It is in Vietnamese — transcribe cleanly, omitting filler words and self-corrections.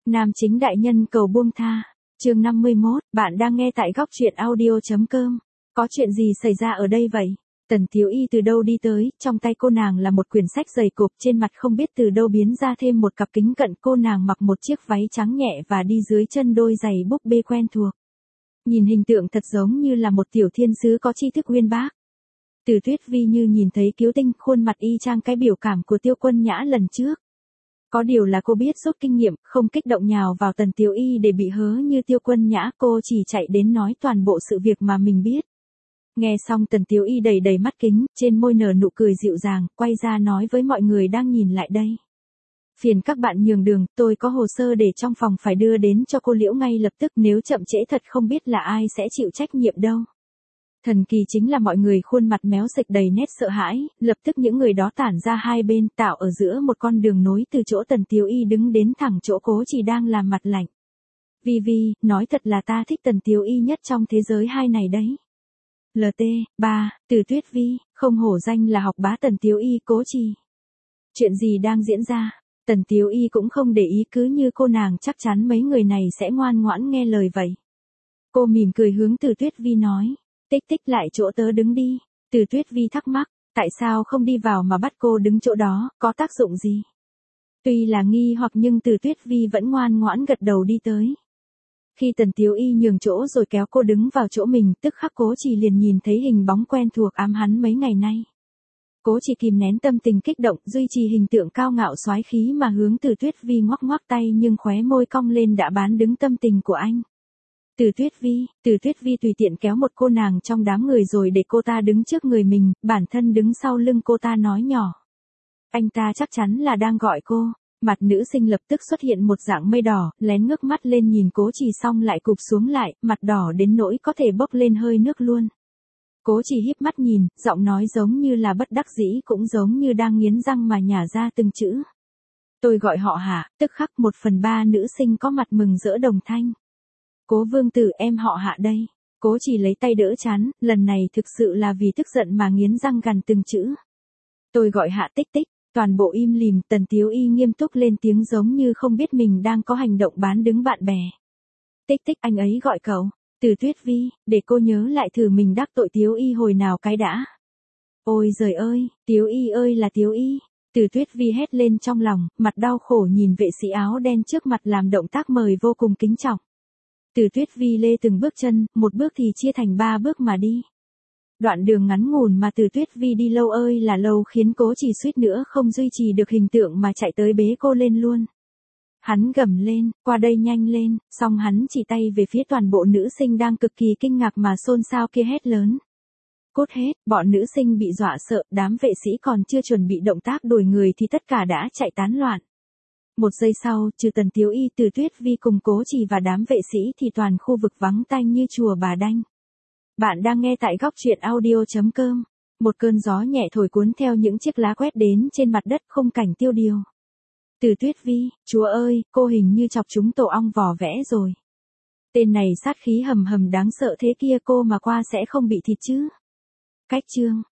Nam chính đại nhân cầu buông tha. Chương 51, bạn đang nghe tại góc truyện audio.com. Có chuyện gì xảy ra ở đây vậy? Tần Tiếu Y từ đâu đi tới, trong tay cô nàng là một quyển sách dày cộp, trên mặt không biết từ đâu biến ra thêm một cặp kính cận, cô nàng mặc một chiếc váy trắng nhẹ và đi dưới chân đôi giày búp bê quen thuộc. Nhìn hình tượng thật giống như là một tiểu thiên sứ có tri thức uyên bác. Từ Tuyết Vi như nhìn thấy cứu tinh, khuôn mặt y chang cái biểu cảm của Tiêu Quân Nhã lần trước. Có điều là cô biết rút kinh nghiệm, không kích động nhào vào Tần Tiếu Y để bị hớ như Tiêu Quân Nhã, cô chỉ chạy đến nói toàn bộ sự việc mà mình biết. Nghe xong Tần Tiếu Y đầy đầy mắt kính, trên môi nở nụ cười dịu dàng, quay ra nói với mọi người đang nhìn lại đây. Phiền các bạn nhường đường, tôi có hồ sơ để trong phòng phải đưa đến cho cô Liễu ngay lập tức, nếu chậm trễ thật không biết là ai sẽ chịu trách nhiệm đâu. Thần kỳ chính là mọi người khuôn mặt méo sệch đầy nét sợ hãi, lập tức những người đó tản ra hai bên, tạo ở giữa một con đường nối từ chỗ Tần Tiếu Y đứng đến thẳng chỗ Cố Chỉ đang làm mặt lạnh. Vi, nói thật là ta thích Tần Tiếu Y nhất trong thế giới hai này đấy. LT3, Từ Tuyết Vi, không hổ danh là học bá Tần Tiếu Y, Cố Chỉ. Chuyện gì đang diễn ra? Tần Tiếu Y cũng không để ý, cứ như cô nàng chắc chắn mấy người này sẽ ngoan ngoãn nghe lời vậy. Cô mỉm cười hướng Từ Tuyết Vi nói. Tích tích lại chỗ tớ đứng đi. Từ Tuyết Vi thắc mắc, tại sao không đi vào mà bắt cô đứng chỗ đó, có tác dụng gì? Tuy là nghi hoặc nhưng Từ Tuyết Vi vẫn ngoan ngoãn gật đầu đi tới. Khi Tần Tiếu Y nhường chỗ rồi kéo cô đứng vào chỗ mình, tức khắc Cố Chỉ liền nhìn thấy hình bóng quen thuộc ám hắn mấy ngày nay. Cố Chỉ kìm nén tâm tình kích động, duy trì hình tượng cao ngạo soái khí mà hướng Từ Tuyết Vi ngoắc ngoắc tay, nhưng khóe môi cong lên đã bán đứng tâm tình của anh. Từ Tuyết Vi tùy tiện kéo một cô nàng trong đám người rồi để cô ta đứng trước người mình, bản thân đứng sau lưng cô ta nói nhỏ. Anh ta chắc chắn là đang gọi cô. Mặt nữ sinh lập tức xuất hiện một dạng mây đỏ, lén ngước mắt lên nhìn Cố Chỉ xong lại cụp xuống lại, mặt đỏ đến nỗi có thể bốc lên hơi nước luôn. Cố Chỉ híp mắt nhìn, giọng nói giống như là bất đắc dĩ cũng giống như đang nghiến răng mà nhả ra từng chữ. Tôi gọi họ Hạ, tức khắc 1/3 nữ sinh có mặt mừng rỡ đồng thanh. Cố Vương Tử, em họ Hạ đây. Cố Chỉ lấy tay đỡ trán, lần này thực sự là vì tức giận mà nghiến răng gằn từng chữ. Tôi gọi Hạ Tích Tích. Toàn bộ im lìm, Tần Tiếu Y nghiêm túc lên tiếng giống như không biết mình đang có hành động bán đứng bạn bè. Tích Tích, anh ấy gọi cậu. Từ Tuyết Vi, để cô nhớ lại thử mình đắc tội Tiếu Y hồi nào cái đã. Ôi giời ơi, Tiếu Y ơi là Tiếu Y. Từ Tuyết Vi hét lên trong lòng, mặt đau khổ nhìn vệ sĩ áo đen trước mặt làm động tác mời vô cùng kính trọng. Từ Tuyết Vi lê từng bước chân, một bước thì chia thành 3 bước mà đi. Đoạn đường ngắn ngủn mà Từ Tuyết Vi đi lâu ơi là lâu khiến Cố Chỉ suýt nữa không duy trì được hình tượng mà chạy tới bế cô lên luôn. Hắn gầm lên, qua đây nhanh lên, xong hắn chỉ tay về phía toàn bộ nữ sinh đang cực kỳ kinh ngạc mà xôn xao kia hét lớn. Cút hết, bọn nữ sinh bị dọa sợ, đám vệ sĩ còn chưa chuẩn bị động tác đuổi người thì tất cả đã chạy tán loạn. Một giây sau, trừ Tần Tiếu Y, Từ Tuyết Vi cùng Cố Chỉ và đám vệ sĩ thì toàn khu vực vắng tanh như chùa Bà Đanh. Bạn đang nghe tại góc truyện audio.com. Một cơn gió nhẹ thổi cuốn theo những chiếc lá quét đến trên mặt đất, khung cảnh tiêu điều. Từ Tuyết Vi, chúa ơi, cô hình như chọc chúng tổ ong vò vẽ rồi. Tên này sát khí hầm hầm đáng sợ thế kia, cô mà qua sẽ không bị thịt chứ. Cách chương.